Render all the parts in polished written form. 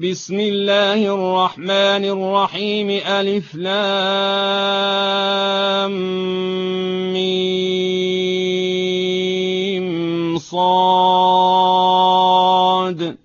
بسم الله الرحمن الرحيم ألف لام ميم صاد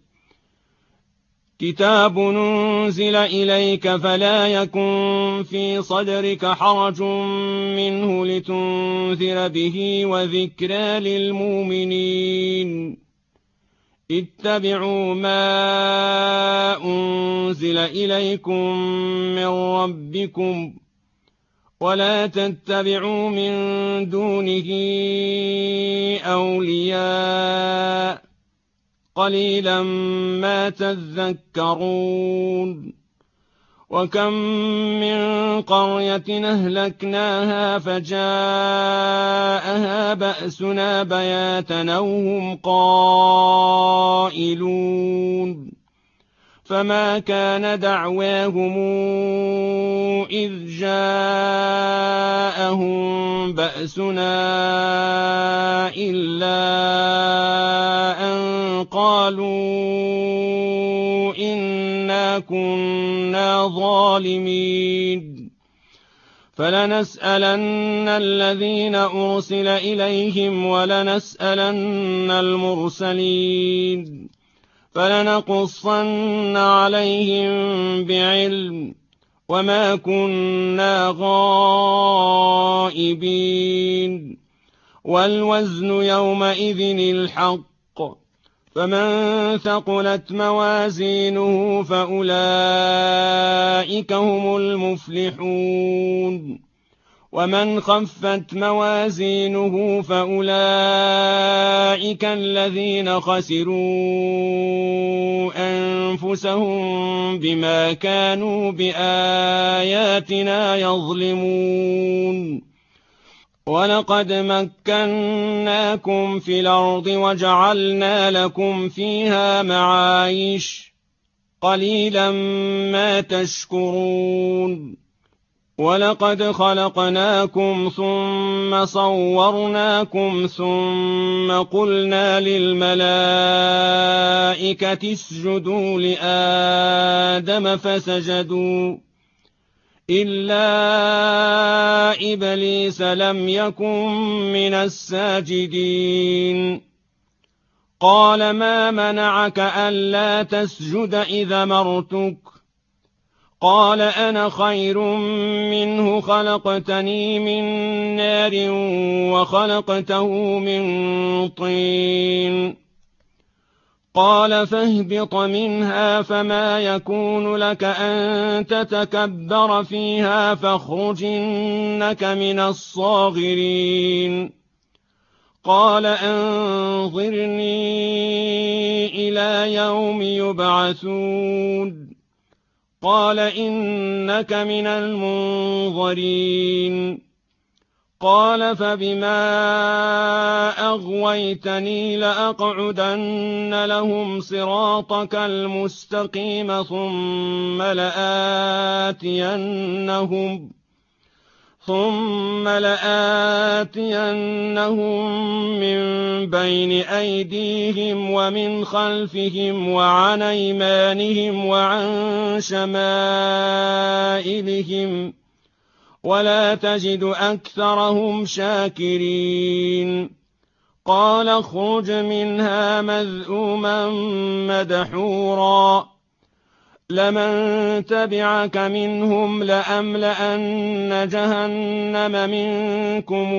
كتاب ننزل إليك فلا يكن في صدرك حرج منه لتنذر به وذكرى للمؤمنين اتبعوا ما أنزل إليكم من ربكم ولا تتبعوا من دونه أولياء قليلا ما تذكرون وكم من قرية أهلكناها فجاءها بأسنا بياتا أو هم قائلون فما كان دعواهم إذ جاءهم بأسنا إلا أن قالوا إنا كنا ظالمين فلنسألن الذين أرسل إليهم ولنسألن المرسلين فلنقصن عليهم بعلم وما كنا غائبين والوزن يومئذ الحق فمن ثقلت موازينه فأولئك هم المفلحون ومن خفت موازينه فأولئك الذين خسروا أنفسهم بما كانوا بآياتنا يظلمون ولقد مكناكم في الأرض وجعلنا لكم فيها معايش قليلا ما تشكرون ولقد خلقناكم ثم صورناكم ثم قلنا للملائكة اسجدوا لآدم فسجدوا إلا إبليس لم يكن من الساجدين قال ما منعك ألا تسجد إذا مرتك قال أنا خير منه خلقتني من نار وخلقته من طين قال فاهبط منها فما يكون لك أن تتكبر فيها فاخرج إنك من الصاغرين قال أنظرني إلى يوم يبعثون قال إنك من المنظرين قال فبما أغويتني لأقعدن لهم صراطك المستقيم ثم لآتينهم من بين أيديهم ومن خلفهم وعن أيمانهم وعن شمائلهم ولا تجد أكثرهم شاكرين قال اخرج منها مذءوما مدحورا لمن تبعك منهم لأملأن جهنم منكم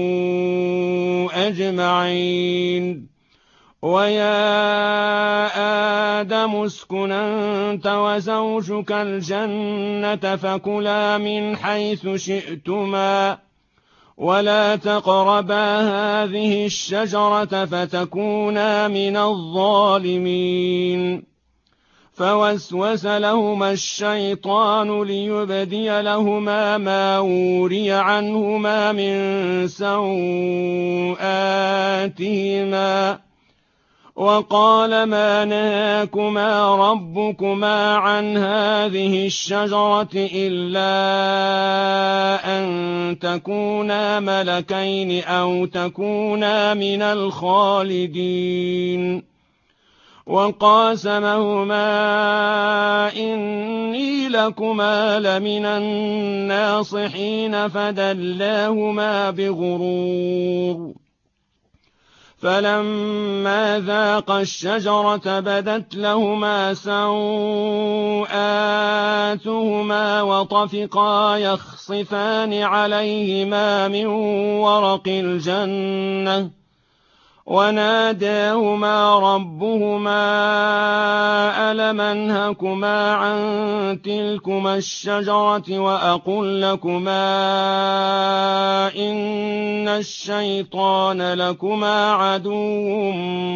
أجمعين ويا آدم اسكن أنت وزوجك الجنة فكلا من حيث شئتما ولا تقربا هذه الشجرة فتكونا من الظالمين فوسوس لهما الشيطان ليبدي لهما ما وري عنهما من سوآتهما وقال ما نهاكما ربكما عن هذه الشجرة إلا أن تكونا ملكين أو تكونا من الخالدين وقاسمهما إني لكما لمن الناصحين فدلاهما بغرور فلما ذاقا الشجرة بدت لهما سوآتهما وطفقا يخصفان عليهما من ورق الجنة وناداهما ربهما ألم أنهكما عن تلكما الشجرة وأقل لكما إن الشيطان لكما عدو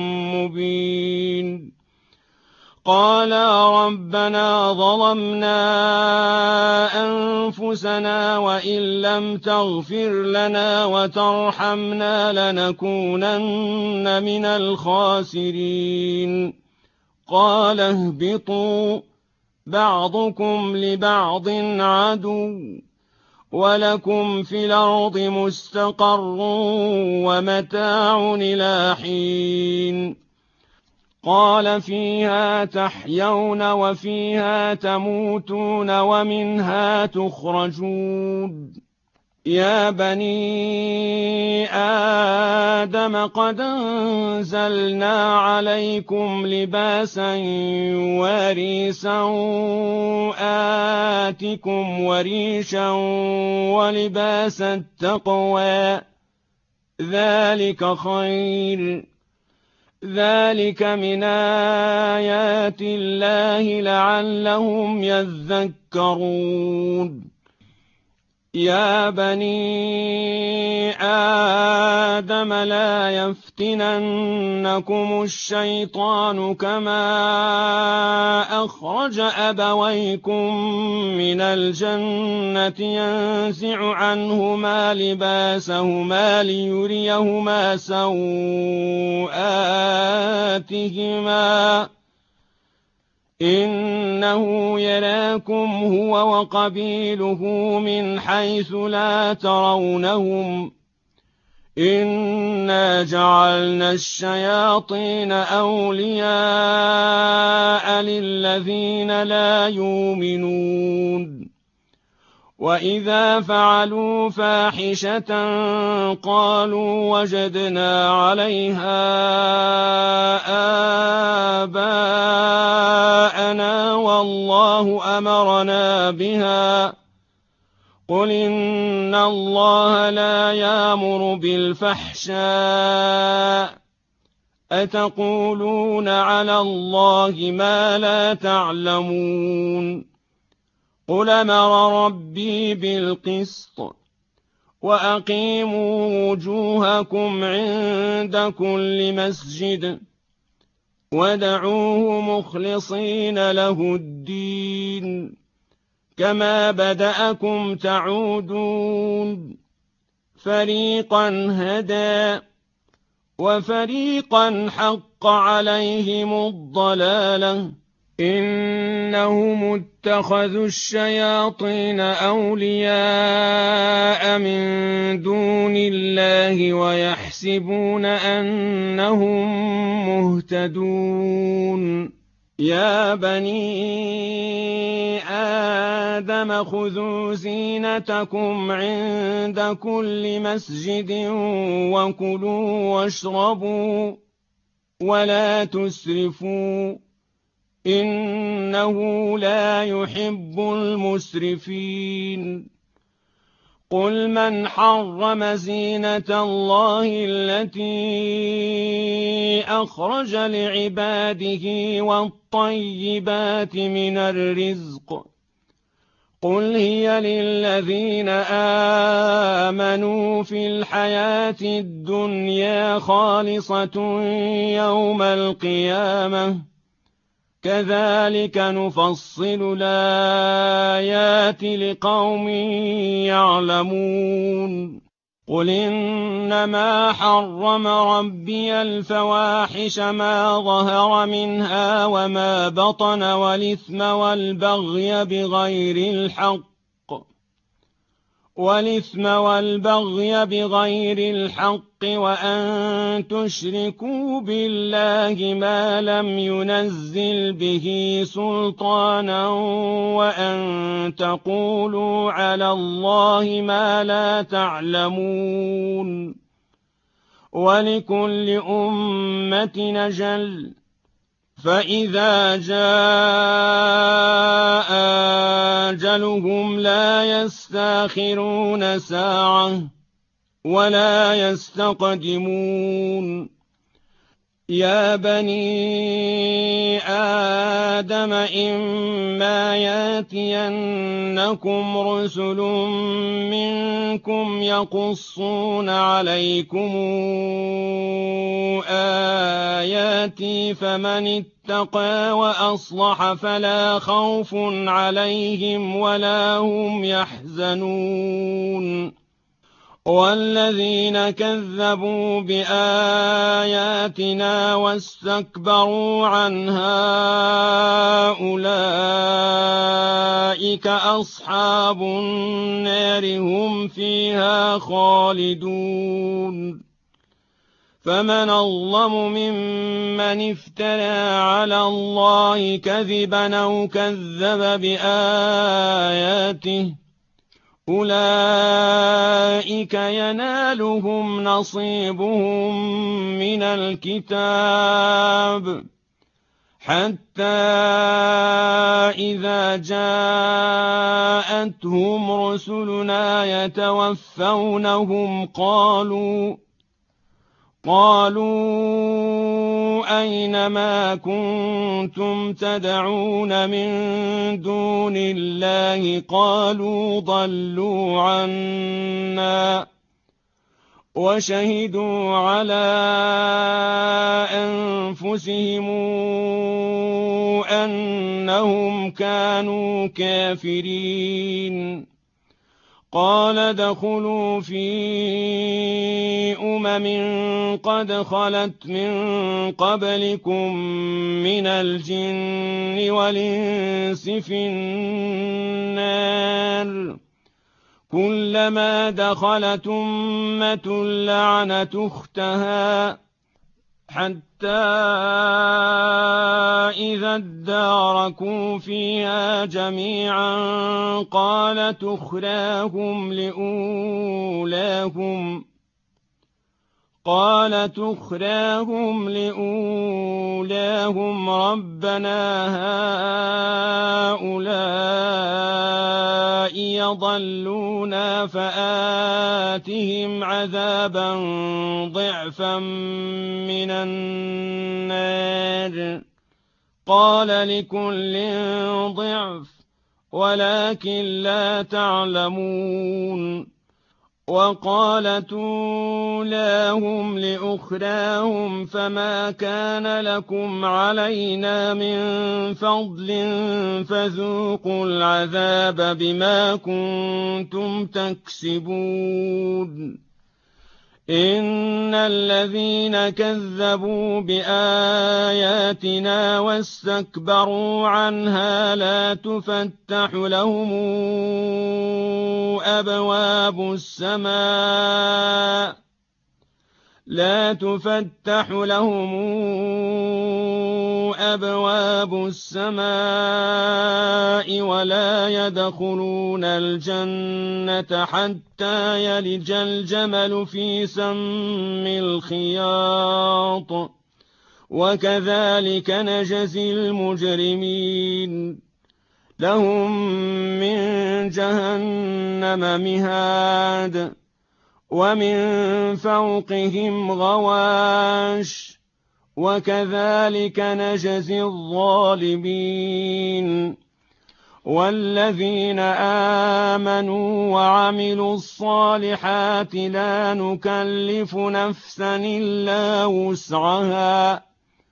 مبين قالا ربنا ظلمنا أنفسنا وإن لم تغفر لنا وترحمنا لنكونن من الخاسرين قال اهبطوا بعضكم لبعض عدو ولكم في الأرض مستقر ومتاع إلى حين قال فيها تحيون وفيها تموتون ومنها تخرجون يا بني آدم قد أنزلنا عليكم لباسا يواري سوآتكم وريشا ولباس التقوى ذلك خير ذلك من آيات الله لعلهم يذكرون يا بني آدم لا يفتننكم الشيطان كما أخرج أبويكم من الجنة ينزع عنهما لباسهما ليريهما سوآتهما إنه يراكم هو وقبيله من حيث لا ترونهم إنا جعلنا الشياطين أولياء للذين لا يؤمنون وإذا فعلوا فاحشة قالوا وجدنا عليها آباءنا والله أمرنا بها قل إن الله لا يأمر بالفحشاء أتقولون على الله ما لا تعلمون قل أمر ربي بالقسط وأقيموا وجوهكم عند كل مسجد وادعوه مخلصين له الدين كما بدأكم تعودون فريقا هدى وفريقا حق عليهم الضلالة إنهم اتخذوا الشياطين أولياء من دون الله ويحسبون أنهم مهتدون يا بني آدم خذوا زينتكم عند كل مسجد وكلوا واشربوا ولا تسرفوا إنه لا يحب المسرفين قل من حرم زينة الله التي أخرج لعباده والطيبات من الرزق قل هي للذين آمنوا في الحياة الدنيا خالصة يوم القيامة كذلك نفصل الآيات لقوم يعلمون قل إنما حرم ربي الفواحش ما ظهر منها وما بطن والإثم والبغي بغير الحق والإثم والبغي بغير الحق وأن تشركوا بالله ما لم ينزل به سلطانا وأن تقولوا على الله ما لا تعلمون ولكل أمة أجل فإذا جاء أجلهم لا يستأخرون ساعة ولا يستقدمون يا بني آدم إما ياتينكم رسل منكم يقصون عليكم آياتي فمن اتقى وأصلح فلا خوف عليهم ولا هم يحزنون والذين كذبوا بآياتنا واستكبروا عنها أولئك أصحاب النار هم فيها خالدون فمن أظلم ممن افترى على الله كذبا أو كذب بآياته أولئك ينالهم نصيبهم من الكتاب حتى إذا جاءتهم رسلنا يتوفونهم قالوا أين ما كنتم تدعون من دون الله قالوا ضلوا عنا وشهدوا على أنفسهم أنهم كانوا كافرين قال ادخلوا في قد خلت من قبلكم من الجن والإنس في النار كلما دخلت أمة لعنت أختها حتى إذا اداركوا فيها جميعا قالت أخراهم لأولاهم ربنا هؤلاء يضلونا فآتهم عذابا ضعفا من النار قال لكل ضعف ولكن لا تعلمون وقالت أولاهم لأخراهم فما كان لكم علينا من فضل فذوقوا العذاب بما كنتم تكسبون إن الذين كذبوا بآياتنا واستكبروا عنها لا تفتح لهم أبواب السماء ولا يدخلون الجنة حتى يلج الجمل في سم الخياط وكذلك نجزي المجرمين لهم من جهنم مهاد ومن فوقهم غواش وكذلك نجزي الظالمين والذين آمنوا وعملوا الصالحات لا نكلف نفسا إلا وسعها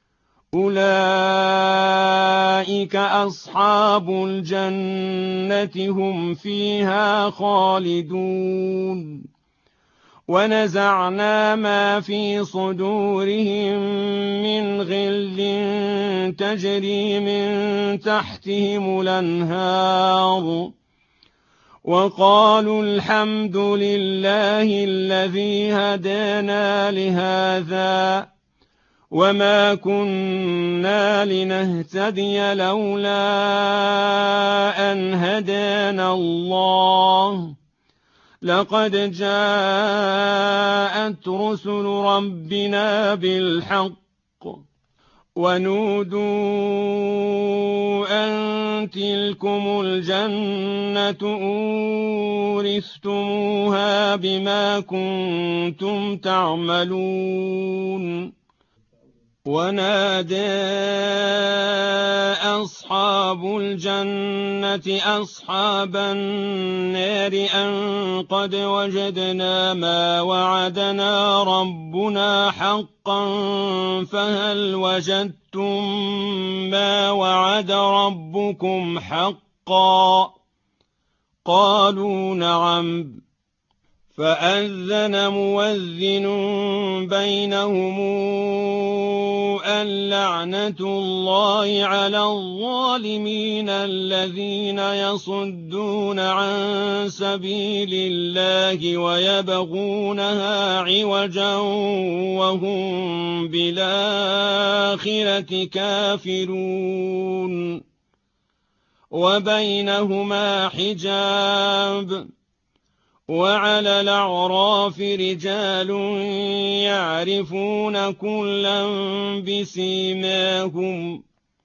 أولئك أصحاب الجنة هم فيها خالدون ونزعنا ما في صدورهم من غل تجري من تحتهم الأنهار وقالوا الحمد لله الذي هدانا لهذا وما كنا لنهتدي لولا أن هدانا الله لقد جاءت رسل ربنا بالحق ونودوا أن تلكم الجنة أورثتموها بما كنتم تعملون ونادى أصحاب الجنة أصحاب النار أن قد وجدنا ما وعدنا ربنا حقا فهل وجدتم ما وعد ربكم حقا قالوا نعم فأذن مؤذن بينهم اللعنة الله على الظالمين الذين يصدون عن سبيل الله ويبغونها عوجا وهم بالآخرة كافرون وبينهما حجاب وعلى الأعراف رجال يعرفون كلا بسيماهم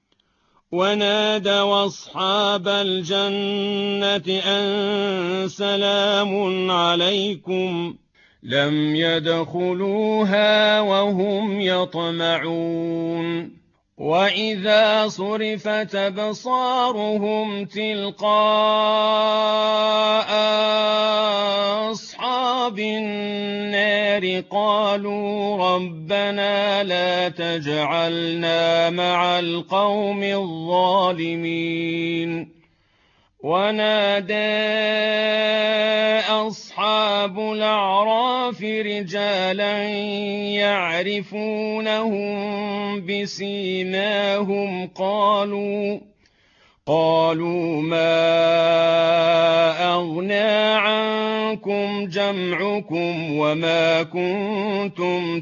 ونادوا أصحاب الجنة أن سلام عليكم لم يدخلوها وهم يطمعون وإذا صرفت أبصارهم تلقاء أصحاب النار قالوا ربنا لا تجعلنا مع القوم الظالمين ونادى أصحاب الأعراف رجالا يعرفونهم بسيماهم قالوا ما أغنى عنكم جمعكم وما كنتم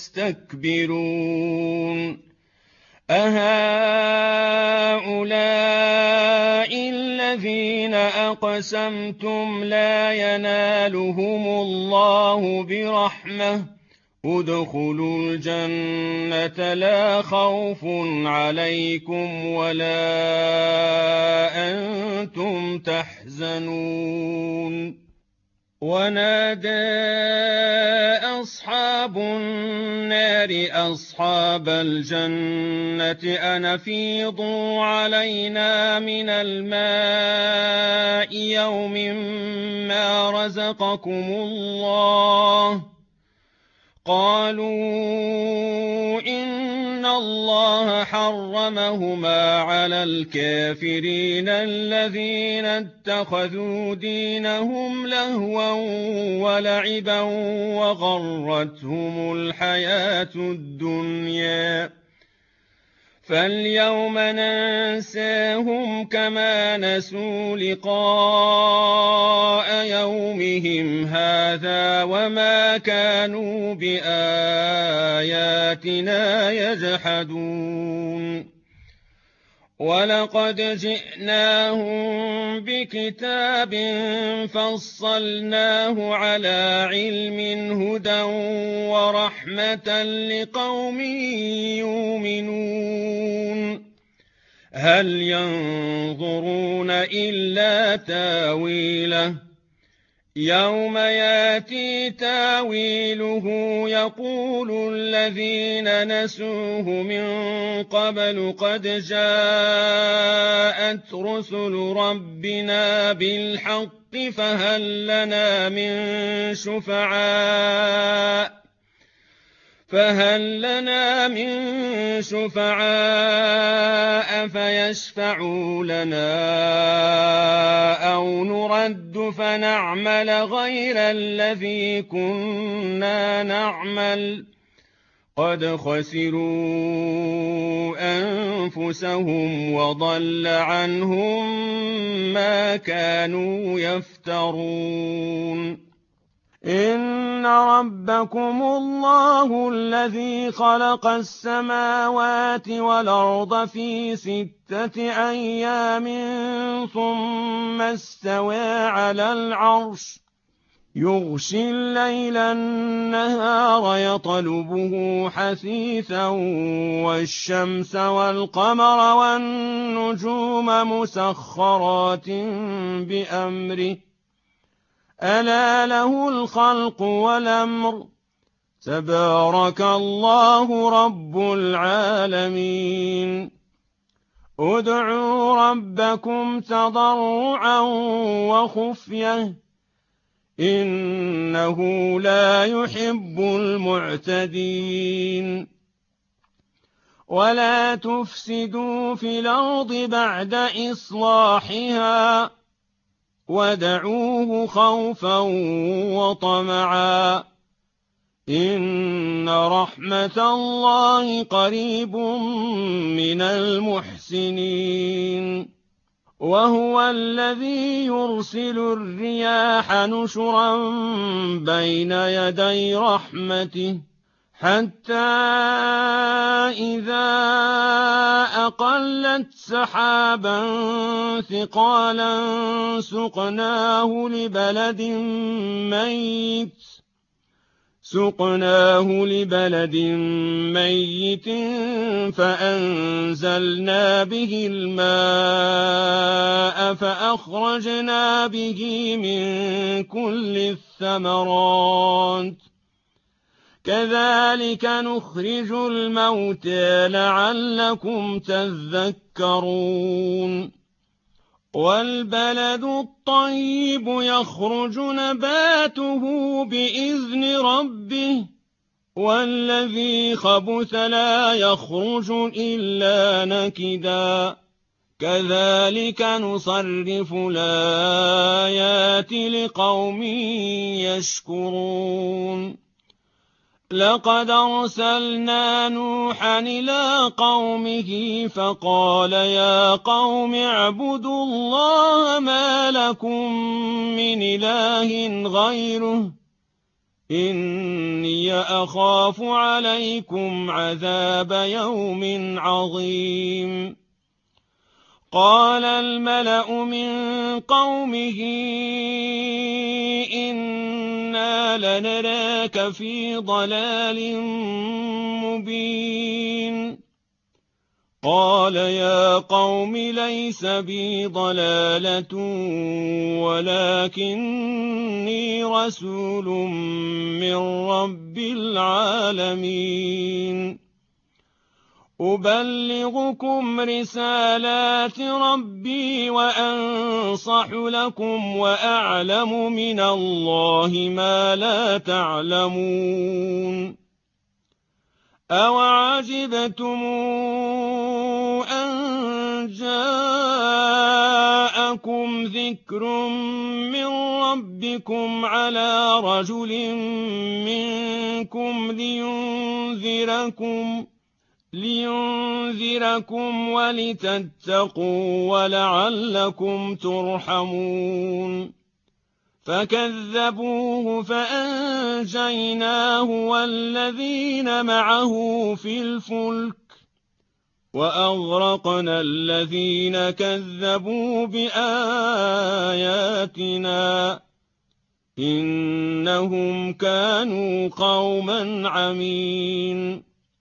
تستكبرون أهؤلاء الذين أقسمتم لا ينالهم الله برحمة ادخلوا الجنة لا خوف عليكم ولا أنتم تحزنون ونادى أصحاب النار أصحاب الجنة أن أفيضوا علينا من الماء يوم ما رزقكم الله قالوا إن الله حرمهما على الكافرين الذين اتخذوا دينهم لهوا ولعبا وغرتهم الحياة الدنيا فاليوم ننساهم كما نسوا لقاء يومهم هذا وما كانوا بآياتنا يجحدون ولقد جئناهم بكتاب فصلناه على علم هدى ورحمة لقوم يؤمنون هل ينظرون إلا تاويله يوم ياتي تاويله يقول الذين نسوه من قبل قد جاءت رسل ربنا بالحق فهل لنا من شفعاء فيشفعوا لنا أو نرد فنعمل غير الذي كنا نعمل قد خسروا أنفسهم وضل عنهم ما كانوا يفترون إن ربكم الله الذي خلق السماوات والأرض في 6 أيام ثم استوى على العرش يغشي الليل النهار يطلبه حثيثا والشمس والقمر والنجوم مسخرات بأمره ألا له الخلق والأمر تبارك الله رب العالمين ادعوا ربكم تضرعا وخفية إنه لا يحب المعتدين ولا تفسدوا في الأرض بعد إصلاحها ودعوه خوفا وطمعا إن رحمة الله قريب من المحسنين وهو الذي يرسل الرياح نشرا بين يدي رحمته حتى إذا أقلت سحابا ثقالا سقناه لبلد ميت فأنزلنا به الماء فأخرجنا به من كل الثمرات كذلك نخرج الموتى لعلكم تذكرون والبلد الطيب يخرج نباته بإذن ربه والذي خبث لا يخرج إلا نكدا كذلك نصرف الآيات لقوم يشكرون لقد أرسلنا نوحا إلى قومه فقال يا قوم اعبدوا الله ما لكم من إله غيره إني أخاف عليكم عذاب يوم عظيم قال الملأ من قومه إنا لنراك في ضلال مبين قال يا قوم ليس بي ضلالة ولكني رسول من رب العالمين أبلغكم رسالات ربي وأنصح لكم وأعلم من الله ما لا تعلمون أوعجبتم أن جاءكم ذكر من ربكم على رجل منكم لينذركم ولتتقوا ولعلكم ترحمون فكذبوه فأنجيناه والذين معه في الفلك وأغرقنا الذين كذبوا بآياتنا إنهم كانوا قوما عمين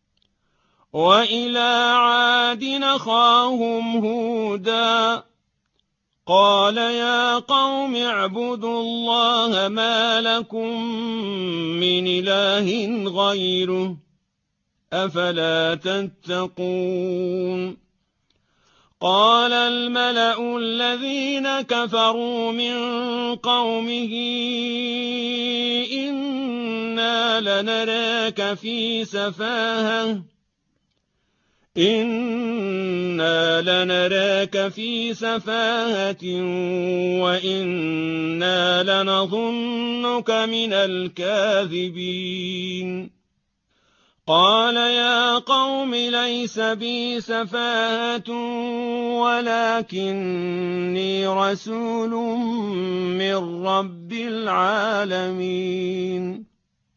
وإلى عاد أخاهم هودا قال يا قوم اعبدوا الله ما لكم من إله غيره أفلا تتقون قال الملأ الذين كفروا من قومه إنا لنراك في سفاهة وإنا لنظنك من الكاذبين قال يا قوم ليس بي سفاهة ولكني رسول من رب العالمين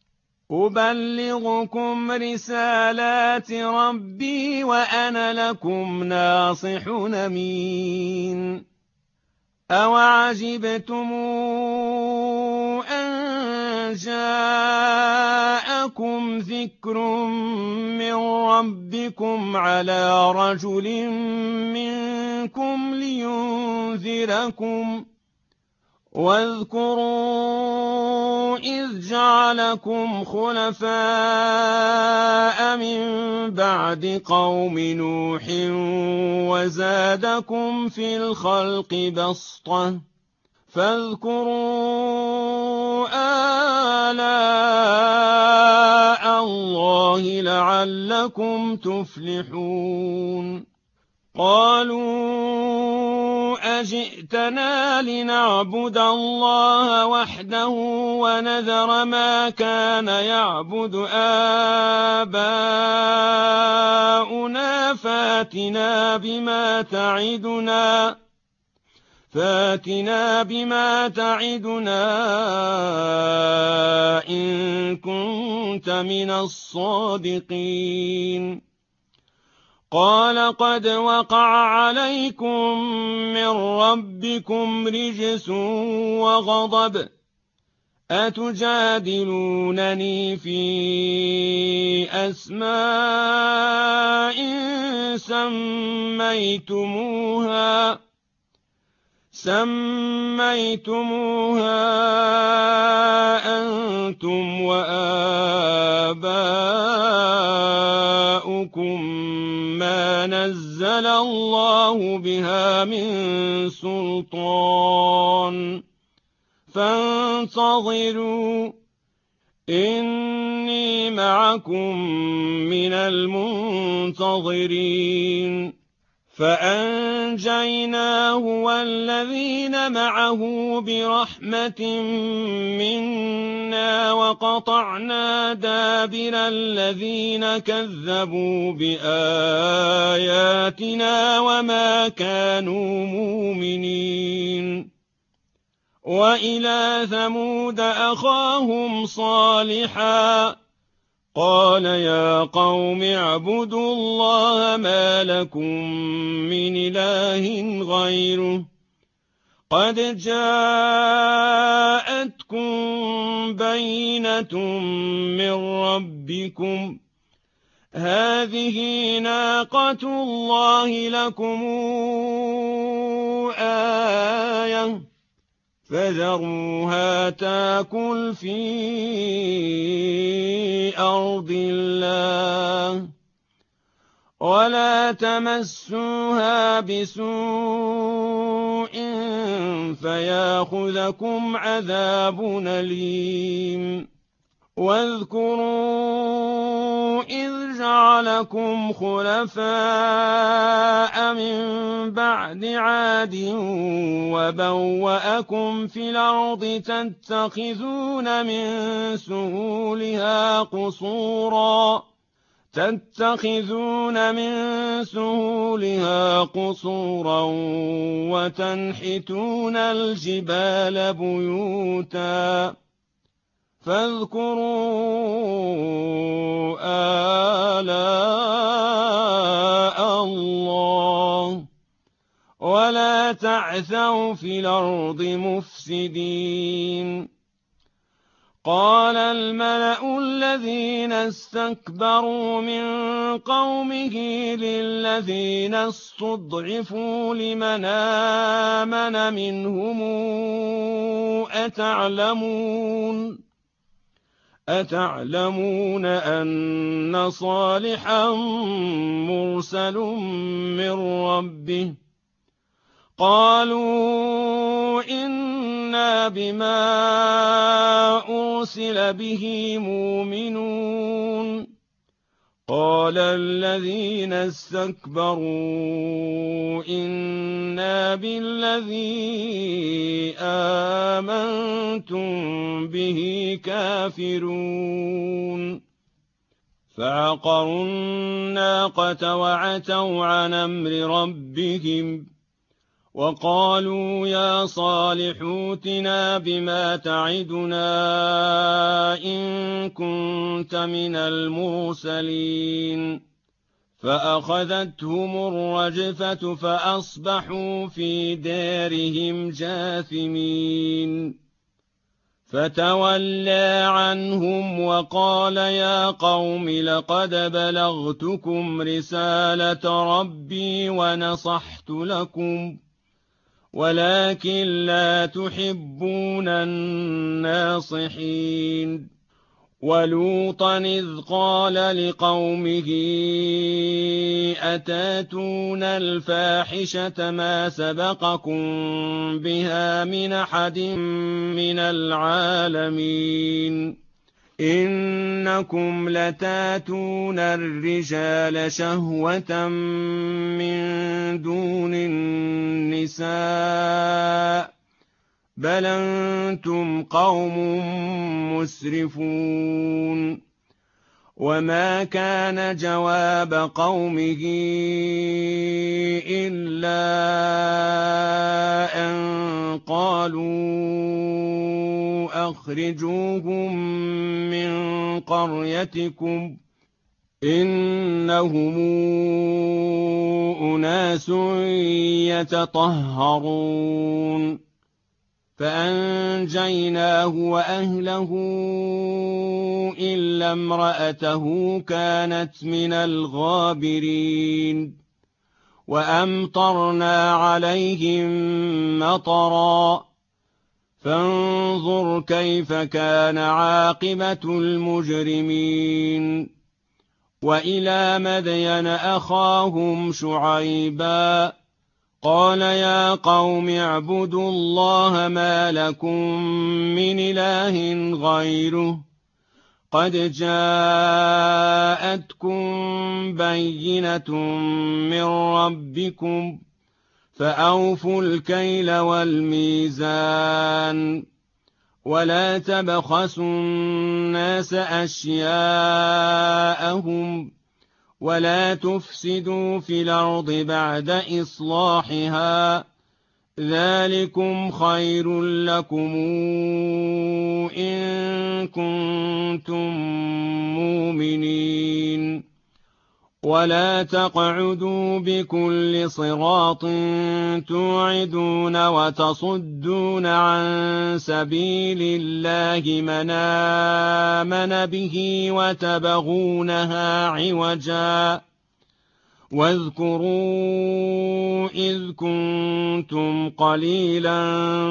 أبلغكم رسالات ربي وأنا لكم ناصح أمين أوعجبتم أن جاءكم ذكر من ربكم على رجل منكم لينذركم واذكروا إذ جعلكم خلفاء من بعد قوم نوح وزادكم في الخلق بسطة فاذكروا آلاء الله لعلكم تفلحون قالوا أجئتنا لنعبد الله وحده ونذر ما كان يعبد آباؤنا فاتنا بما تعدنا إن كنت من الصادقين قال قد وقع عليكم من ربكم رجس وغضب أتجادلونني في أسماء سميتموها أنتم وآباؤكم ما نزل الله بها من سلطان فانتظروا إني معكم من المنتظرين فأنجيناه والذين معه برحمة منا وقطعنا دابر الذين كذبوا بآياتنا وما كانوا مؤمنين وإلى ثمود أخاهم صالحا قال يا قوم اعبدوا الله ما لكم من إله غيره قد جاءتكم بينة من ربكم هذه ناقة الله لكم آية فذروها تاكل في أرض الله ولا تمسوها بسوء فياخذكم عذاب أليم واذكروا إذ جعلكم خلفاء من بعد عاد وبوأكم في الأرض تتخذون من سهولها قصورا وتنحتون الجبال بيوتا فاذكروا آلاء الله ولا تعثوا في الأرض مفسدين قال الملأ الذين استكبروا من قومه للذين استضعفوا لمن آمن منهم أتعلمون أن صالحا مرسل من ربه قالوا إنا بما أرسل به مؤمنون قال الذين استكبروا إنا بالذي آمنتم به كافرون فعقروا الناقة وعتوا عن أمر ربهم وقالوا يا صالح ائتنا بما تعدنا إن كنت من المرسلين فأخذتهم الرجفة فأصبحوا في دارهم جاثمين فتولى عنهم وقال يا قوم لقد بلغتكم رسالة ربي ونصحت لكم ولكن لا تحبون الناصحين ولوطا إذ قال لقومه أتاتون الفاحشة ما سبقكم بها من أحد من العالمين إنكم لتاتون الرجال شهوة من دون النساء بل أنتم قوم مسرفون وما كان جواب قومه إلا أن قالوا أخرجوهم من قريتكم إنهم أناس يتطهرون فأنجيناه وأهله إلا امرأته كانت من الغابرين وأمطرنا عليهم مطرا فانظر كيف كان عاقبة المجرمين وإلى مدين أخاهم شعيبا قال يا قوم اعبدوا الله ما لكم من إله غيره قد جاءتكم بينة من ربكم فأوفوا الكيل والميزان ولا تبخسوا الناس أشياءهم ولا تفسدوا في الأرض بعد إصلاحها ذلكم خير لكم إن كنتم مؤمنين ولا تقعدوا بكل صراط توعدون وتصدون عن سبيل الله من آمن به وتبغونها عوجا واذكروا إذ كنتم قليلا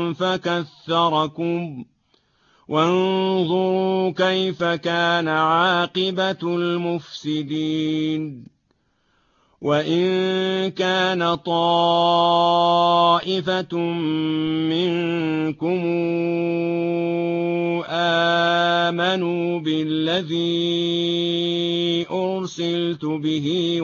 فكثركم وانظروا كيف كان عاقبة المفسدين وإن كان طائفة منكم آمنوا بالذي أرسلت به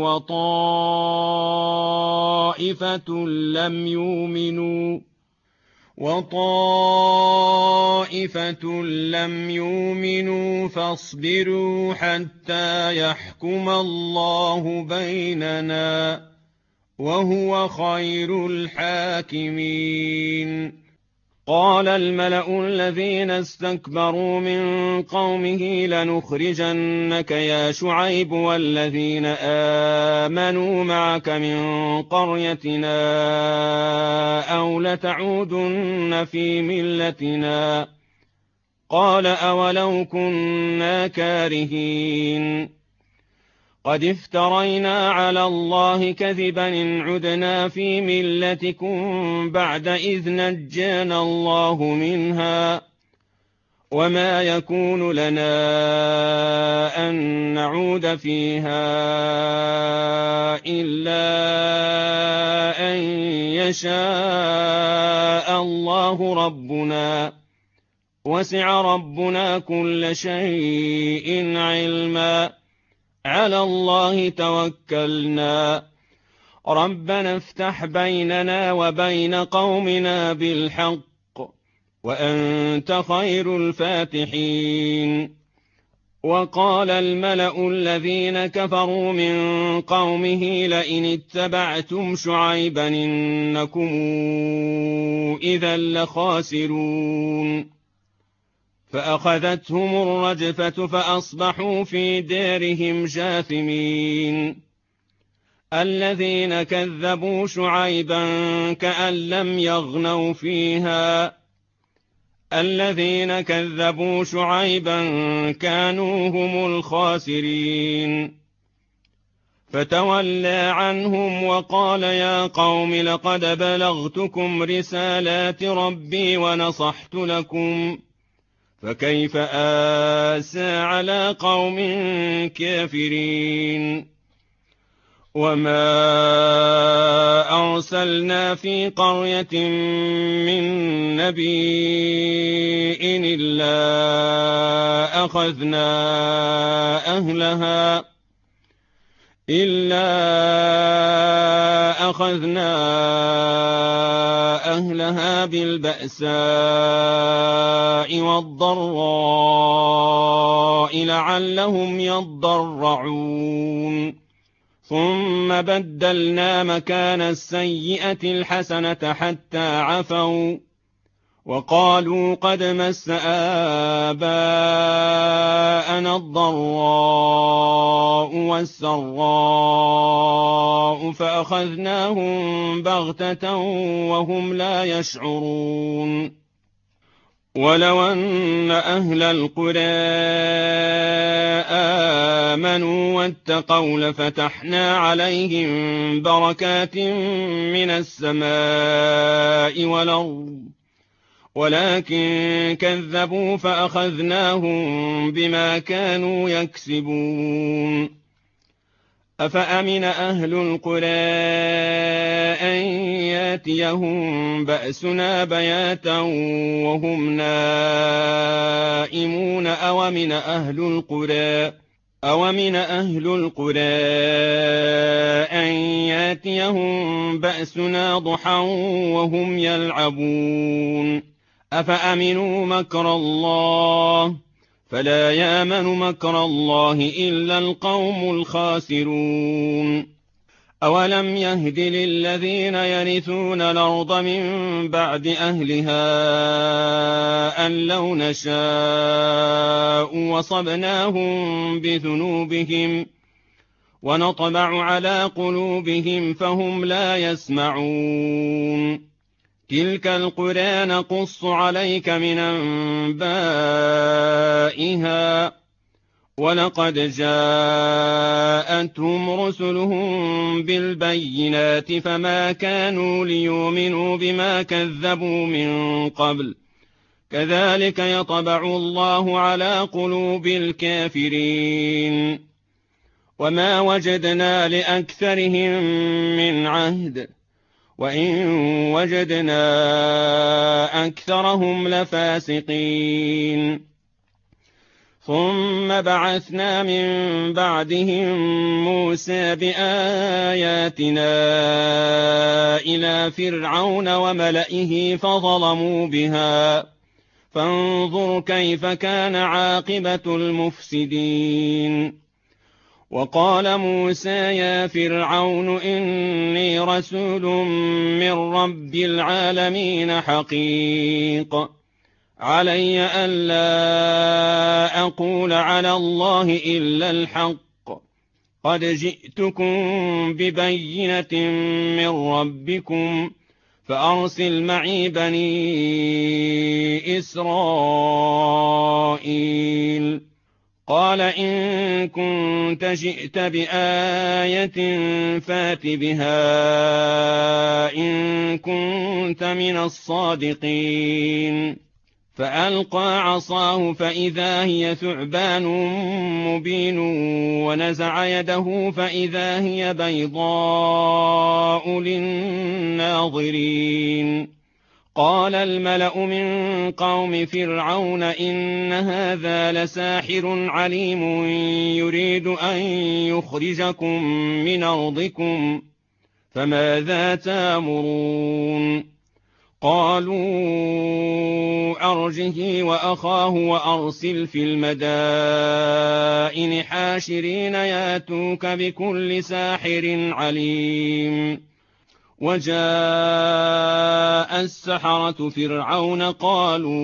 وطائفة لم يؤمنوا فاصبروا حتى يحكم الله بيننا وهو خير الحاكمين قال الملأ الذين استكبروا من قومه لنخرجنك يا شعيب والذين آمنوا معك من قريتنا أو لتعودن في ملتنا قال أولو كنا كارهين قد افترينا على الله كذبا إن عدنا في ملتكم بعد إذ نجانا الله منها وما يكون لنا أن نعود فيها إلا أن يشاء الله ربنا وسع ربنا كل شيء علما على الله توكلنا ربنا افتح بيننا وبين قومنا بالحق وأنت خير الفاتحين وقال الملأ الذين كفروا من قومه لئن اتبعتم شعيبا إنكم إذا لخاسرون فأخذتهم الرجفة فأصبحوا في دارهم جاثمين الذين كذبوا شعيبا كأن لم يغنوا فيها الذين كذبوا شعيبا كانوا هم الخاسرين فتولى عنهم وقال يا قوم لقد بلغتكم رسالات ربي ونصحت لكم فكيف آسى على قوم كافرين وما أرسلنا في قرية من نبي إلا أخذنا أهلها بالبأساء والضراء لعلهم يضرعون ثم بدلنا مكان السيئة الحسنة حتى عفوا وقالوا قد مس آباءنا الضراء والسراء فأخذناهم بغتة وهم لا يشعرون ولو أن أهل القرى آمنوا واتقوا لفتحنا عليهم بركات من السماء والأرض ولكن كذبوا فأخذناهم بما كانوا يكسبون أفأمن أهل القرى أن ياتيهم بأسنا بياتا وهم نائمون أومن أهل القرى أن ياتيهم بأسنا ضحى وهم يلعبون أفأمنوا مكر الله فلا يامن مكر الله إلا القوم الخاسرون أولم يهد للذين يرثون الأرض من بعد أهلها أن لو نشاء وصبناهم بذنوبهم ونطبع على قلوبهم فهم لا يسمعون تلك القرى نقص عليك من أنبائها ولقد جاءتهم رسلهم بالبينات فما كانوا ليؤمنوا بما كذبوا من قبل كذلك يطبع الله على قلوب الكافرين وما وجدنا لأكثرهم من عهد وإن وجدنا أكثرهم لفاسقين ثم بعثنا من بعدهم موسى بآياتنا إلى فرعون وملئه فظلموا بها فانظر كيف كان عاقبة المفسدين وقال موسى يا فرعون إني رسول من رب العالمين حقيق علي ألا أقول على الله إلا الحق قد جئتكم ببينة من ربكم فأرسل معي بني إسرائيل قال إن كنت جئت بآية فات بها إن كنت من الصادقين فألقى عصاه فإذا هي ثعبان مبين ونزع يده فإذا هي بيضاء للناظرين قال الملأ من قوم فرعون إن هذا لساحر عليم يريد أن يخرجكم من أرضكم فماذا تأمرون قالوا أرجه وأخاه وأرسل في المدائن حاشرين ياتوك بكل ساحر عليم. وجاء السحرة فرعون قالوا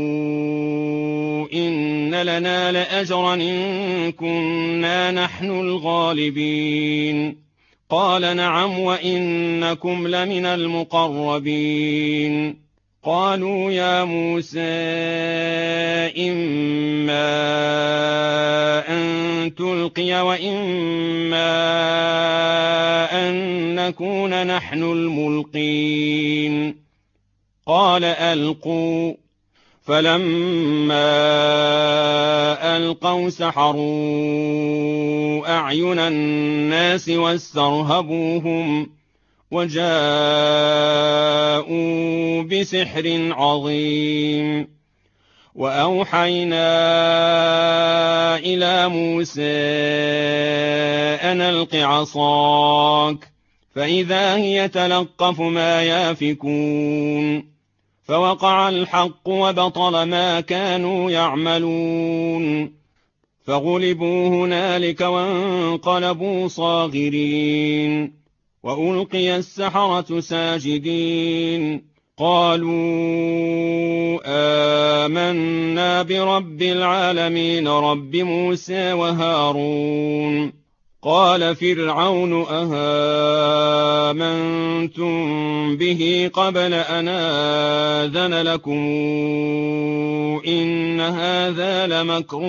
إن لنا لأجرا إن كنا نحن الغالبين. قال نعم وإنكم لمن المقربين. قالوا يا موسى إما أن تلقي وإما أن نكون نحن الملقين. قال ألقوا. فلما ألقوا سحروا أعين الناس واسترهبوهم وجاءوا بسحر عظيم. وأوحينا إلى موسى أن ألق عصاك فإذا هي تلقف ما يافكون. فوقع الحق وبطل ما كانوا يعملون. فغلبوا هنالك وانقلبوا صاغرين. وألقي السحرة ساجدين قالوا آمنا برب العالمين رب موسى وهارون. قال فرعون أهامنتم به قبل أن آذن لكم إن هذا لمكر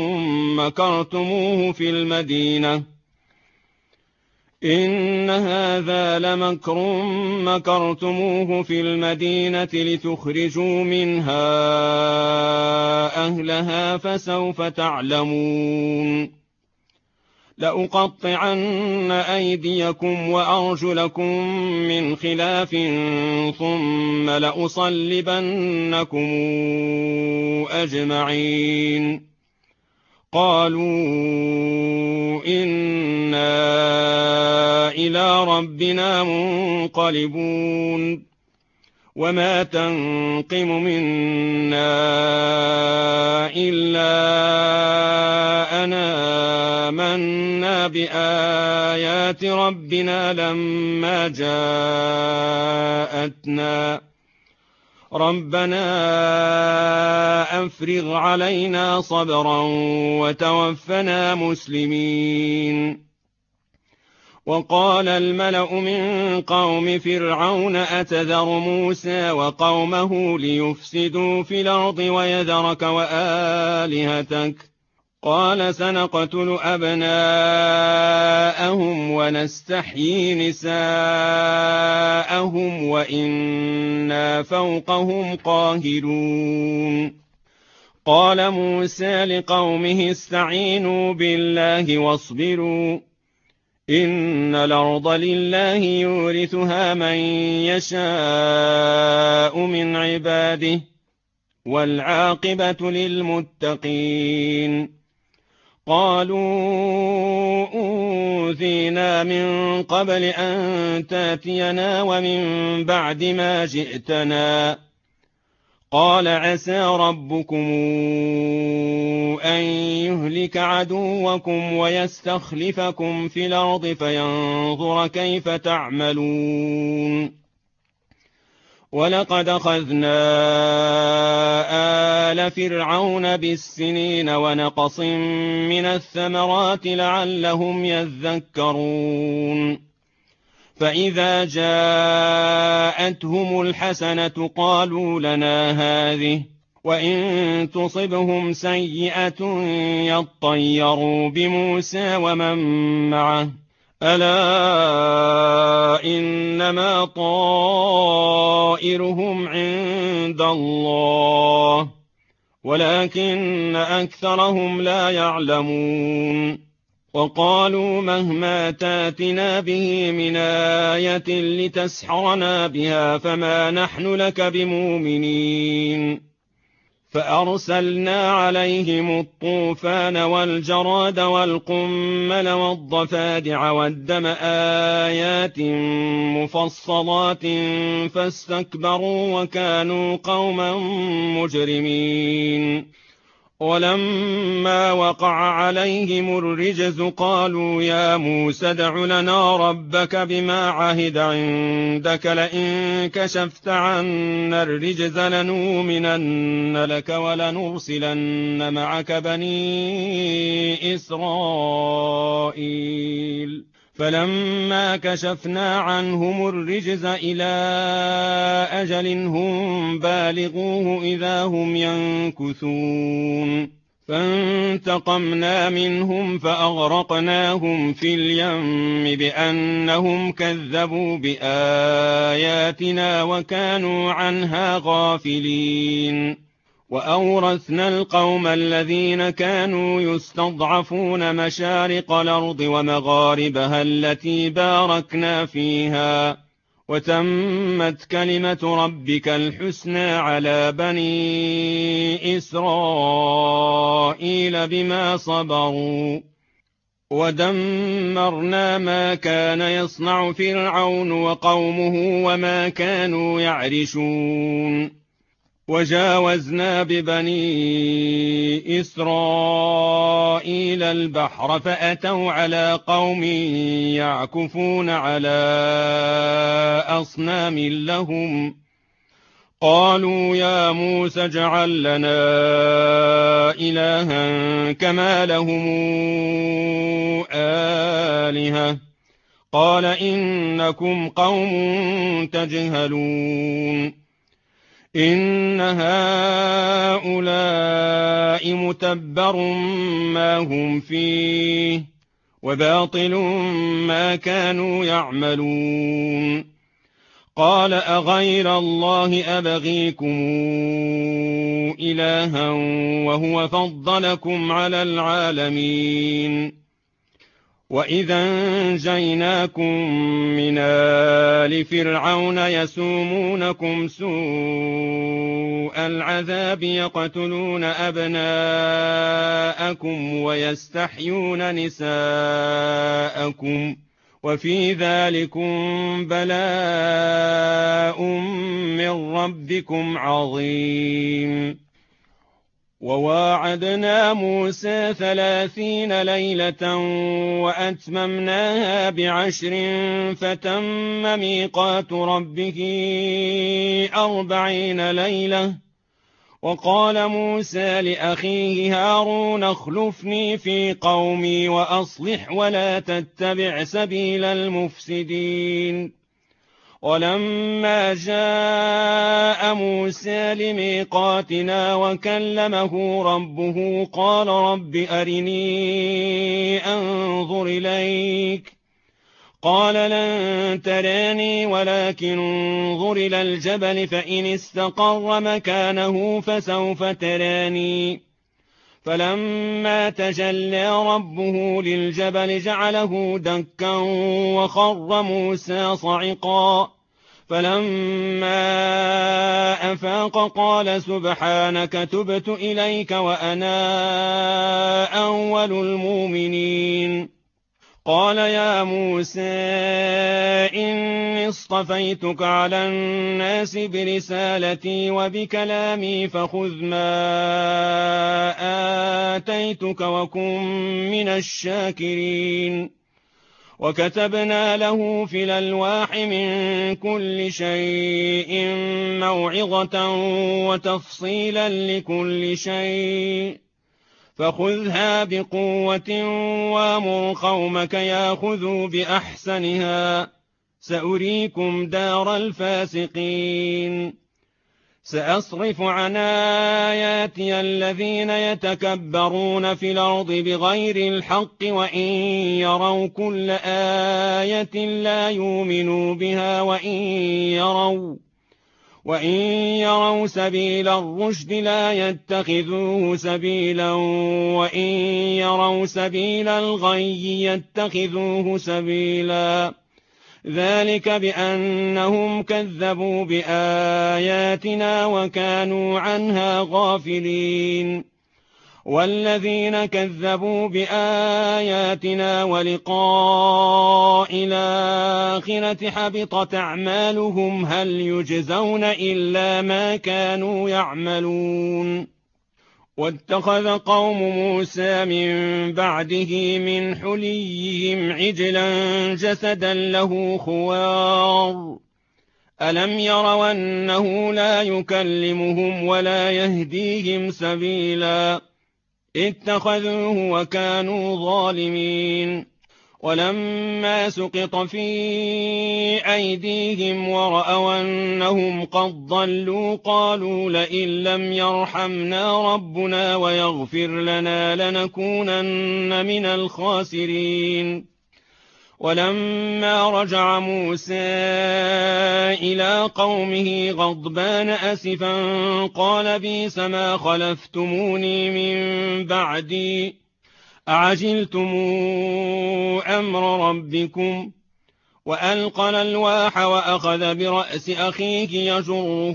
مكرتموه في المدينة لتخرجوا منها أهلها فسوف تعلمون. لأقطعن أيديكم وأرجلكم من خلاف ثم لأصلبنكم أجمعين. قالوا إنا إلى ربنا منقلبون. وما تنقم منا إلا أن آمنا بآيات ربنا لما جاءتنا ربنا أفرغ علينا صبرا وتوفنا مسلمين. وقال الملأ من قوم فرعون أتذر موسى وقومه ليفسدوا في الأرض ويذرك وآلهتك قال سنقتل أبناءهم ونستحيي نساءهم وإنا فوقهم قاهرون. قال موسى لقومه استعينوا بالله واصبروا إن الأرض لله يورثها من يشاء من عباده والعاقبة للمتقين. قالوا أوذينا من قبل أن تاتينا ومن بعد ما جئتنا. قال عسى ربكم أن يهلك عدوكم ويستخلفكم في الأرض فينظر كيف تعملون. ولقد أخذنا آل فرعون بالسنين ونقص من الثمرات لعلهم يذكرون. فإذا جاءتهم الحسنة قالوا لنا هذه وإن تصبهم سيئة يطيروا بموسى ومن معه ألا إنما طائرهم عند الله ولكن أكثرهم لا يعلمون. وقالوا مهما تاتنا به من آية لتسحرنا بها فما نحن لك بمؤمنين. فأرسلنا عليهم الطوفان والجراد والقمل والضفادع والدم آيات مفصلات فاستكبروا وكانوا قوما مجرمين. ولما وقع عليهم الرجز قالوا يا موسى ادع لنا ربك بما عهد عندك لئن كشفت عنا الرجز لنؤمنن لك ولنرسلن معك بني إسرائيل. فلما كشفنا عنهم الرجز إلى أجل هم بالغوه إذا هم ينكثون فانتقمنا منهم فأغرقناهم في اليم بأنهم كذبوا بآياتنا وكانوا عنها غافلين. وأورثنا القوم الذين كانوا يستضعفون مشارق الأرض ومغاربها التي باركنا فيها وتمت كلمة ربك الحسنى على بني إسرائيل بما صبروا ودمرنا ما كان يصنع فرعون وقومه وما كانوا يعرشون. وجاوزنا ببني إسرائيل البحر فأتوا على قوم يعكفون على أصنام لهم قالوا يا موسى اجعل لنا إلها كما لهم آلهة قال إنكم قوم تجهلون. إن هؤلاء متبر ما هم فيه وباطل ما كانوا يعملون. قال أغير الله أبغيكم إلها وهو فضلكم على العالمين. وإذا أنجيناكم من آل فرعون يسومونكم سوء العذاب يقتلون أبناءكم ويستحيون نساءكم وفي ذلكم بلاء من ربكم عظيم. وواعدنا موسى 30 ليلة وأتممناها ب10 فتم ميقات ربه 40 ليلة. وقال موسى لأخيه هارون اخلفني في قومي وأصلح ولا تتبع سبيل المفسدين. ولما جاء موسى لميقاتنا وكلمه ربه قال رب أرني أنظر إليك قال لن تراني ولكن انظر إلى الجبل فإن استقر مكانه فسوف تراني. فلما تجلى ربه للجبل جعله دكا وخر موسى صعقا. فلما أفاق قال سبحانك تبت إليك وأنا أول المؤمنين. قال يا موسى إني اصطفيتك على الناس برسالتي وبكلامي فخذ ما آتيتك وكن من الشاكرين. وكتبنا له في الألواح من كل شيء موعظة وتفصيلا لكل شيء فخذها بقوة وامر قومك ياخذوا بأحسنها سأريكم دار الفاسقين. سأصرف عن آياتي الذين يتكبرون في الأرض بغير الحق وإن يروا كل آية لا يؤمنوا بها وإن يروا سبيل الرشد لا يتخذوه سبيلا وإن يروا سبيل الغي يتخذوه سبيلا ذلك بأنهم كذبوا بآياتنا وكانوا عنها غافلين. والذين كذبوا بآياتنا ولقاء الآخرة حبطت أعمالهم هل يجزون إلا ما كانوا يعملون. واتخذ قوم موسى من بعده من حليهم عجلا جسدا له خوار ألم يروا أنه لا يكلمهم ولا يهديهم سبيلا اتخذوه وكانوا ظالمين. ولما سقط في أيديهم ورأوا أنهم قد ضلوا قالوا لئن لم يرحمنا ربنا ويغفر لنا لنكونن من الخاسرين. ولما رجع موسى إلى قومه غضبان أسفا قال بئس ما خلفتموني من بعدي أعجلتم أمر ربكم. وألقى الألواح وأخذ برأس أخيه يجره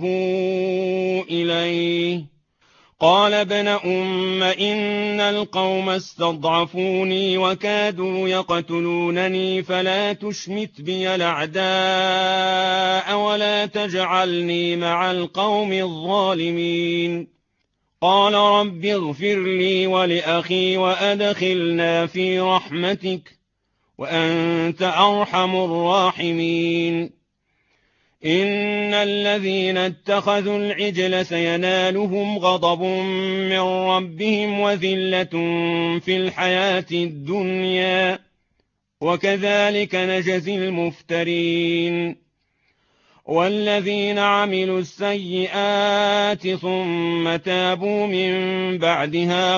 إليه قال ابن أم إن القوم استضعفوني وكادوا يقتلونني فلا تشمت بي الأعداء ولا تجعلني مع القوم الظالمين. قال رب اغفر لي ولأخي وأدخلنا في رحمتك وأنت أرحم الراحمين. إن الذين اتخذوا العجل سينالهم غضب من ربهم وذلة في الحياة الدنيا وكذلك نجزي المفترين. والذين عملوا السيئات ثم تابوا من بعدها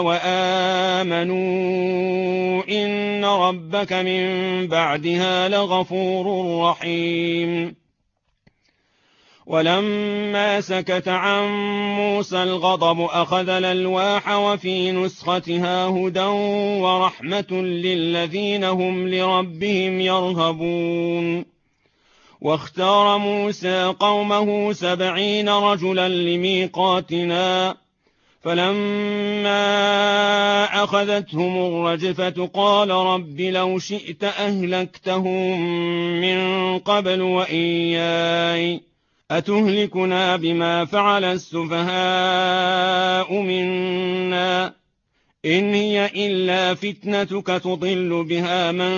وآمنوا إن ربك من بعدها لغفور رحيم. ولما سكت عن موسى الغضب أخذ الألواح وفي نسختها هدى ورحمة للذين هم لربهم يرهبون. واختار موسى قومه 70 رجلا لميقاتنا فلما أخذتهم الرجفة قال رب لو شئت أهلكتهم من قبل وإياي أتهلكنا بما فعل السفهاء منا إن هي إلا فتنتك تضل بها من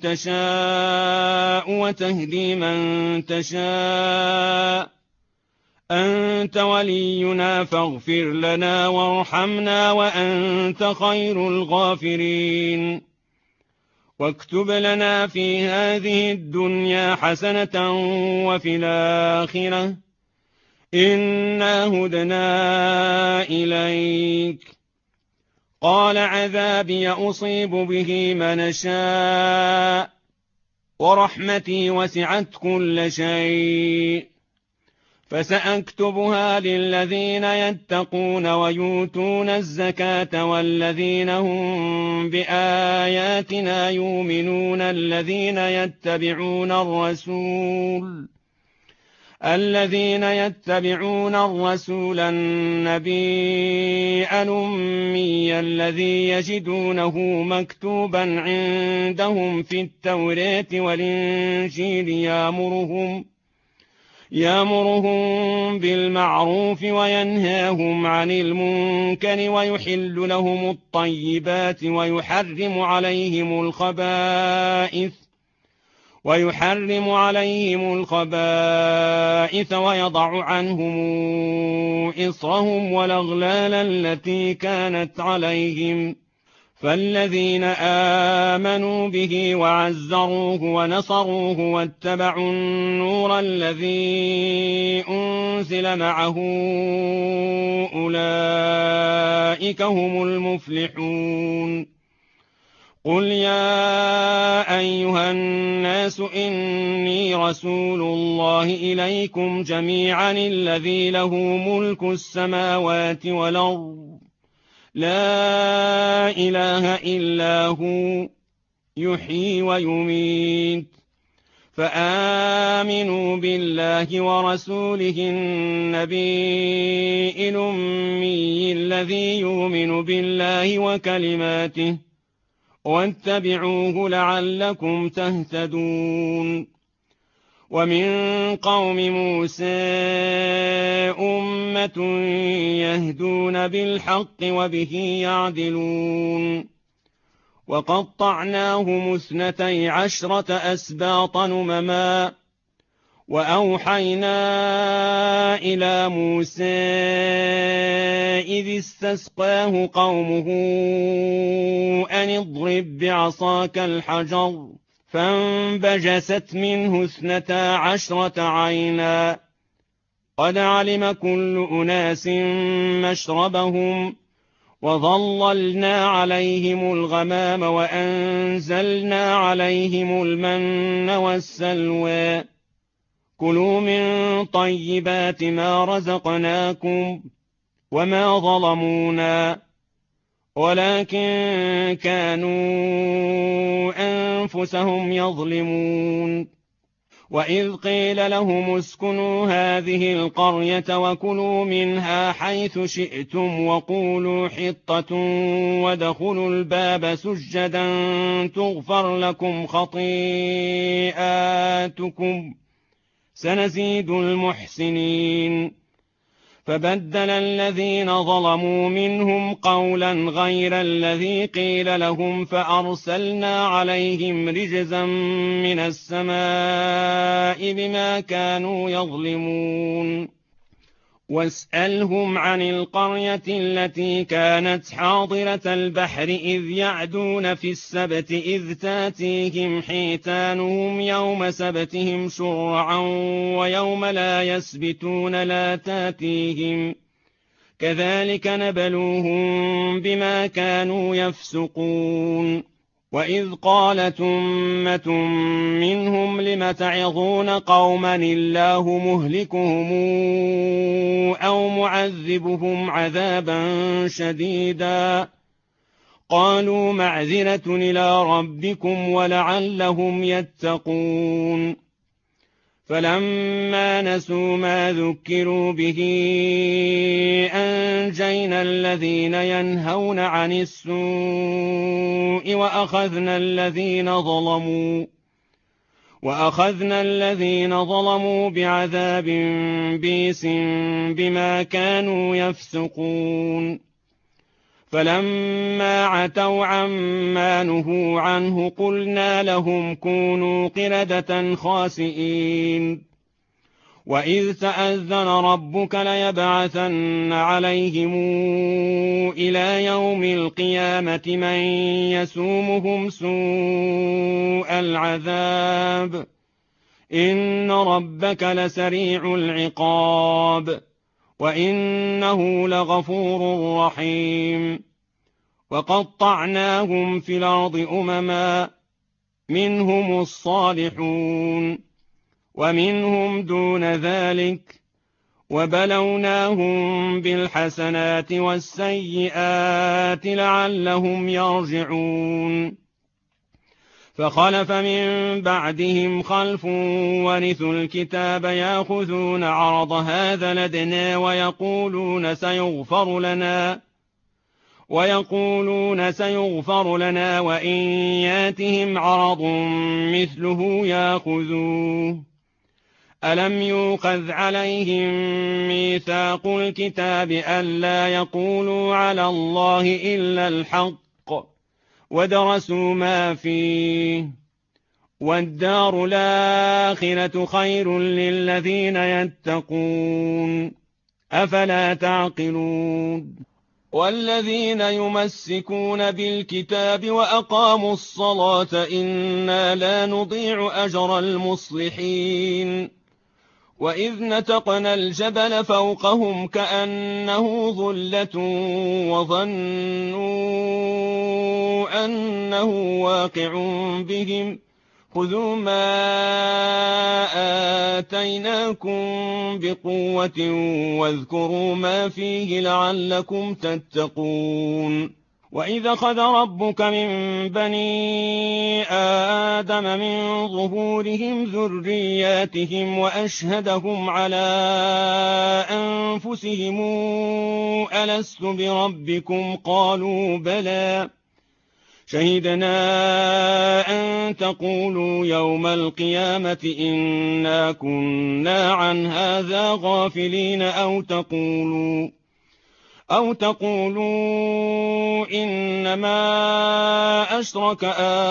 تشاء وتهدي من تشاء أنت ولينا فاغفر لنا وارحمنا وأنت خير الغافرين. واكتب لنا في هذه الدنيا حسنة وفي الآخرة إنا هدنا إليك. قال عذابي أصيب به من شاء ورحمتي وسعت كل شيء فسأكتبها للذين يتقون ويؤتون الزكاة والذين هم بآياتنا يؤمنون الذين يتبعون الرسول النبي الأمي الذي يجدونه مكتوبا عندهم في التوراة والإنجيل يأمرهم بالمعروف وينهاهم عن المنكر ويحل لهم الطيبات ويحرم عليهم الخبائث ويضع عنهم إصرهم والأغلال التي كانت عليهم. فالذين آمنوا به وعزروه ونصروه واتبعوا النور الذي أنزل معه أولئك هم المفلحون. قل يا أيها الناس إني رسول الله إليكم جميعا الذي له ملك السماوات والأرض لا إله إلا هو يحيي ويميت فآمنوا بالله ورسوله النبي الأمي الذي يؤمن بالله وكلماته واتبعوه لعلكم تهتدون. ومن قوم موسى أمة يهدون بالحق وبه يعدلون. وقطعناهم 12 أسباطا أمما وأوحينا إلى موسى إذ استسقاه قومه أن اضرب بعصاك الحجر فانبجست منه 12 عينا قد علم كل أناس مشربهم وظللنا عليهم الغمام وأنزلنا عليهم المن والسلوى كلوا من طيبات ما رزقناكم وما ظلمونا ولكن كانوا أنفسهم يظلمون. وإذ قيل لهم اسكنوا هذه القرية وكلوا منها حيث شئتم وقولوا حطة وادخلوا الباب سجدا تغفر لكم خطيئاتكم سنزيد المحسنين. فبدل الذين ظلموا منهم قولا غير الذي قيل لهم فأرسلنا عليهم رجزا من السماء بما كانوا يظلمون. واسألهم عن القرية التي كانت حاضرة البحر إذ يعدون في السبت إذ تاتيهم حيتانهم يوم سبتهم شرعا ويوم لا يسبتون لا تاتيهم كذلك نبلوهم بما كانوا يفسقون. وإذ قالت أمة منهم لم تعظون قوما الله مهلكهم أو معذبهم عذابا شديدا قالوا معذرة إلى ربكم ولعلهم يتقون. فلما نسوا ما ذكروا به أنجينا الذين ينهون عن السوء وأخذنا الذين ظلموا بعذاب بئيس بما كانوا يفسقون. فلما عتوا عما نهوا عنه قلنا لهم كونوا قردة خاسئين. وإذ تأذن ربك ليبعثن عليهم إلى يوم القيامة من يسومهم سوء العذاب إن ربك لسريع العقاب وإنه لغفور رحيم. وقطعناهم في الأرض أمما منهم الصالحون ومنهم دون ذلك وبلوناهم بالحسنات والسيئات لعلهم يرجعون. فخلف من بعدهم خلف ورثوا الكتاب يأخذون عرض هذا الأدنى ويقولون سيغفر لنا وإن ياتهم عرض مثله يأخذوه. ألم يؤخذ عليهم ميثاق الكتاب ألا يقولوا على الله إلا الحق ودرسوا ما فيه والدار الآخرة خير للذين يتقون أفلا تعقلون. والذين يمسكون بالكتاب وأقاموا الصلاة إنا لا نضيع أجر المصلحين. وإذ نتقنا الجبل فوقهم كأنه ظلة وظنوا أنه واقع بهم خذوا ما آتيناكم بقوة واذكروا ما فيه لعلكم تتقون. وإذا أخذ ربك من بني آدم من ظهورهم ذرياتهم وأشهدهم على أنفسهم ألست بربكم قالوا بلى شهدنا أن تقولوا يوم القيامة إنا كنا عن هذا غافلين أو تقولوا إنما أشرك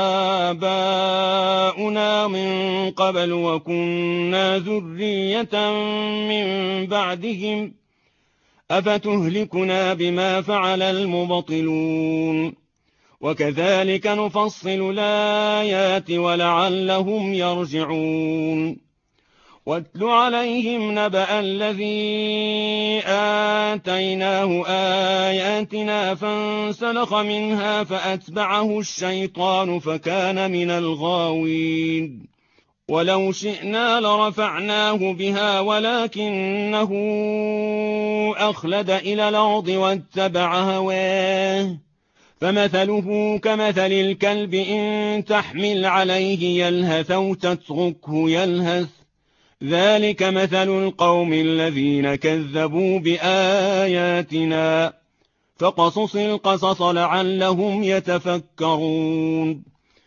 آباؤنا من قبل وكنا ذرية من بعدهم أفتهلكنا بما فعل المبطلون وكذلك نفصل الآيات ولعلهم يرجعون واتل عليهم نبأ الذي آتيناه آياتنا فانسلخ منها فأتبعه الشيطان فكان من الغاوين ولو شئنا لرفعناه بها ولكنه أخلد إلى الأرض واتبع هواه فمثله كمثل الكلب إن تحمل عليه يلهث أو تتركه يلهث ذلك مثل القوم الذين كذبوا بآياتنا فقصص القصص لعلهم يتفكرون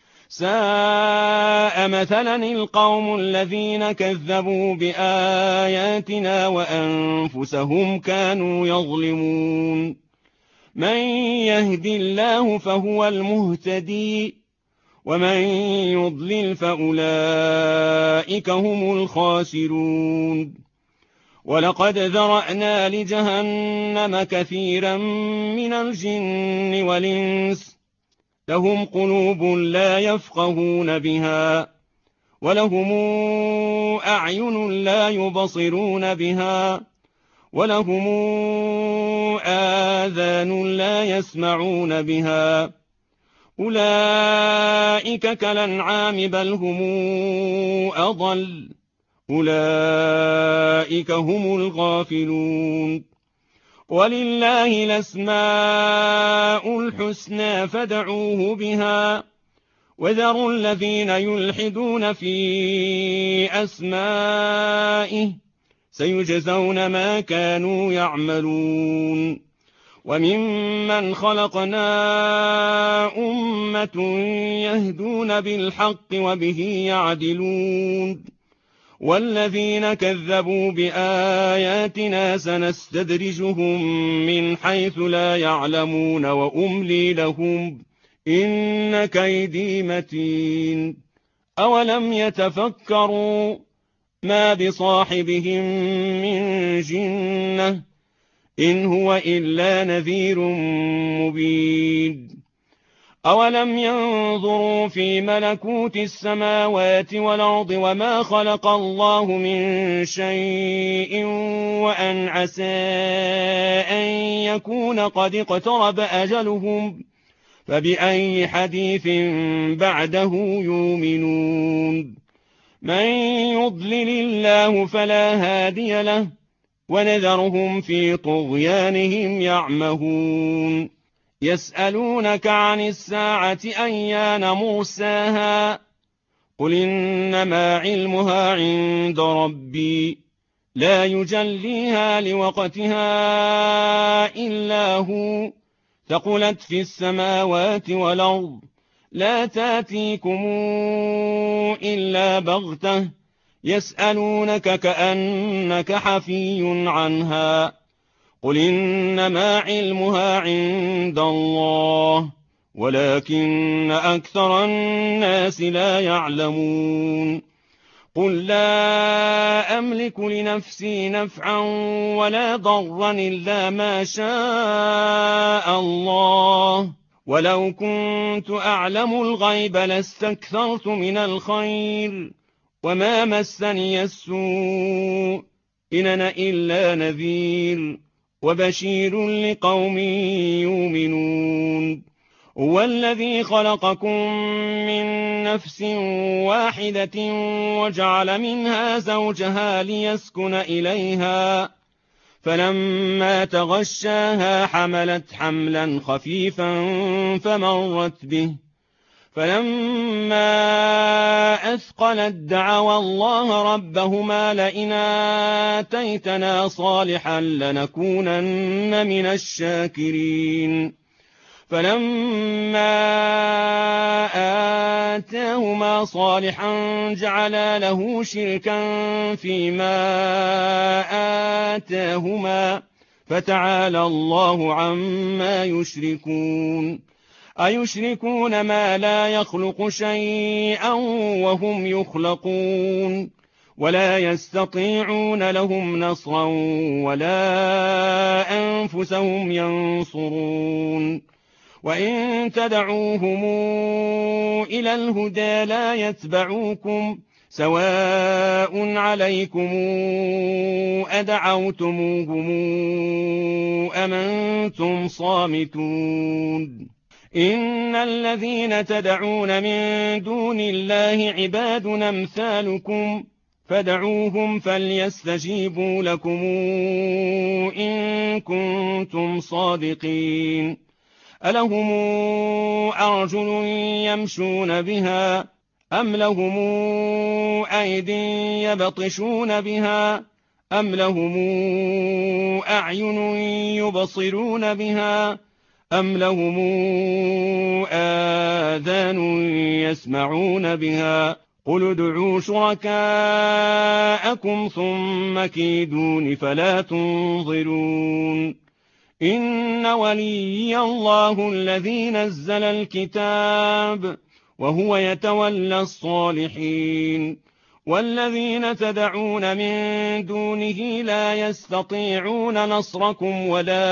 ساء مثلا القوم الذين كذبوا بآياتنا وأنفسهم كانوا يظلمون من يهد الله فهو المهتدي ومن يضلل فأولئك هم الخاسرون ولقد ذرأنا لجهنم كثيرا من الجن والإنس لهم قلوب لا يفقهون بها ولهم أعين لا يبصرون بها ولهم آذان لا يسمعون بها أولئك كالأنعام بل هم أضل أولئك هم الغافلون ولله الأسماء الحسنى فادعوه بها وذروا الذين يلحدون في أسمائه سيجزون ما كانوا يعملون وممن خلقنا أمة يهدون بالحق وبه يعدلون والذين كذبوا بآياتنا سنستدرجهم من حيث لا يعلمون وأملي لهم إن كيدي متين أولم يتفكروا ما بصاحبهم من جنة إن هو إلا نذير مبين أولم ينظروا في ملكوت السماوات والأرض وما خلق الله من شيء وأن عسى أن يكون قد اقترب أجلهم فبأي حديث بعده يؤمنون من يضلل الله فلا هادي له ونذرهم في طغيانهم يعمهون يسألونك عن الساعة أيان مرساها قل إنما علمها عند ربي لا يجليها لوقتها إلا هو ثقلت في السماوات والأرض لا تاتيكم إلا بغتة يسألونك كأنك حفي عنها قل إنما علمها عند الله ولكن أكثر الناس لا يعلمون قل لا أملك لنفسي نفعا ولا ضرا إلا ما شاء الله ولو كنت أعلم الغيب لاستكثرت من الخير وما مسني السوء إن أنا إلا نذير وبشير لقوم يؤمنون هو الذي خلقكم من نفس واحدة وجعل منها زوجها ليسكن إليها فلما تغشاها حملت حملا خفيفا فمرت به، فلما أثقلت دعوا الله ربهما لئن آتيتنا صالحا لنكونن من الشاكرين. فلما آتاهما صالحا جعلا له شركا فيما آتاهما، فتعالى الله عما يشركون. أيشركون ما لا يخلق شيئا وهم يخلقون، ولا يستطيعون لهم نصرا ولا أنفسهم ينصرون. وإن تدعوهم إلى الهدى لا يتبعوكم، سواء عليكم أدعوتموهم أم أنتم صامتون. إن الذين تدعون من دون الله عباد أمثالكم، فادعوهم فليستجيبوا لكم إن كنتم صادقين. ألهم أرجل يمشون بها أم لهم أيد يبطشون بها أم لهم أعين يبصرون بها أم لهم آذان يسمعون بها؟ قل ادعوا شركاءكم ثم كيدون فلا تنظرون. إن ولي الله الذي نزل الكتاب وهو يتولى الصالحين. والذين تدعون من دونه لا يستطيعون نصركم ولا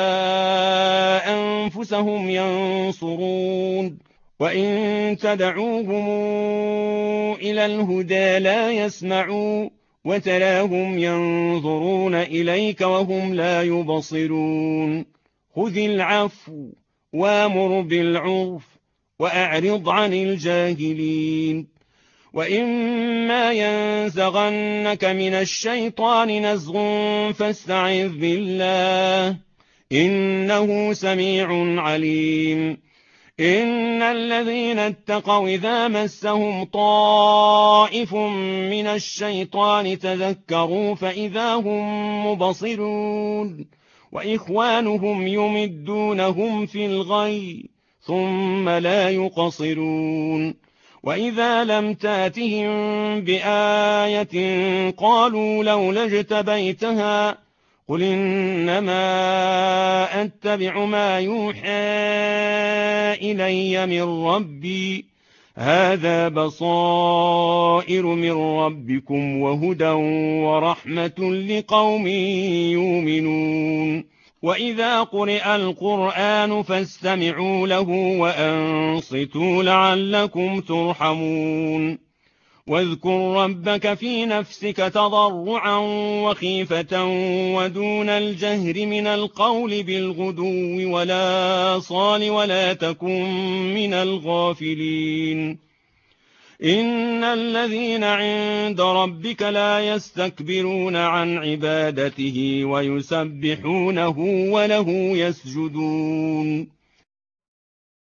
أنفسهم ينصرون. وإن تدعوهم إلى الهدى لا يسمعوا، وتراهم ينظرون إليك وهم لا يبصرون. خذ العفو وامر بالعرف وأعرض عن الجاهلين. وإما ينزغنك من الشيطان نزغ فاستعذ بالله، إنه سميع عليم. إن الذين اتقوا إذا مسهم طائف من الشيطان تذكروا فإذا هم مبصرون، وإخوانهم يمدونهم في الغي ثم لا يقصرون. وإذا لم تاتهم بآية قالوا لولا اجتبيتها، قل إنما أتبع ما يوحى إلي من ربي، هذا بصائر من ربكم وهدى ورحمة لقوم يؤمنون. وإذا قرئ القرآن فاستمعوا له وأنصتوا لعلكم ترحمون. واذكر ربك في نفسك تضرعا وخيفة ودون الجهر من القول بالغدو والآصال ولا تكن من الغافلين. إن الذين عند ربك لا يستكبرون عن عبادته ويسبحونه وله يسجدون.